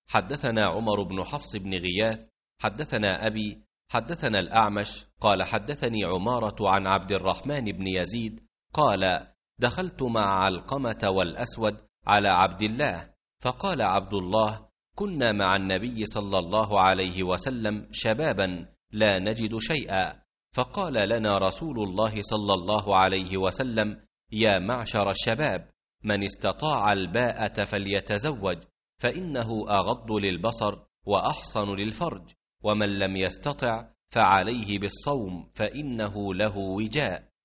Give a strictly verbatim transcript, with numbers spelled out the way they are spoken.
حدثنا عمر بن حفص بن غياث حدثنا أبي حدثنا الأعمش قال حدثني عمارة عن عبد الرحمن بن يزيد قال دخلت مع علقمة والأسود على عبد الله، فقال عبد الله كنا مع النبي صلى الله عليه وسلم شبابا لا نجد شيئا، فقال لنا رسول الله صلى الله عليه وسلم يا معشر الشباب من استطاع الباءة فليتزوج فإنه أغض للبصر وأحصن للفرج، ومن لم يستطع فعليه بالصوم فإنه له وجاء.